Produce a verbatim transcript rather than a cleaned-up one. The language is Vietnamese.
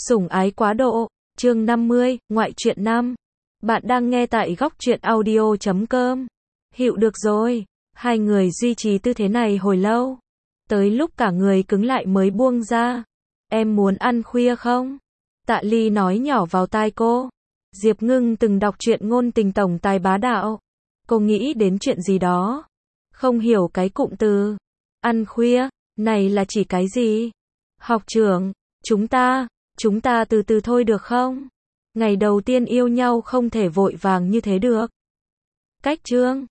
Sủng ái quá độ, chương năm mươi, ngoại truyện năm. Bạn đang nghe tại góc truyện audio chấm com. Hiểu được rồi, hai người duy trì tư thế này hồi lâu. Tới lúc cả người cứng lại mới buông ra. Em muốn ăn khuya không? Tạ Ly nói nhỏ vào tai cô. Diệp Ngưng từng đọc truyện ngôn tình tổng tài bá đạo. Cô nghĩ đến chuyện gì đó. Không hiểu cái cụm từ ăn khuya, này là chỉ cái gì? Học trưởng, chúng ta, chúng ta từ từ thôi được không? Ngày đầu tiên yêu nhau không thể vội vàng như thế được. Cách chương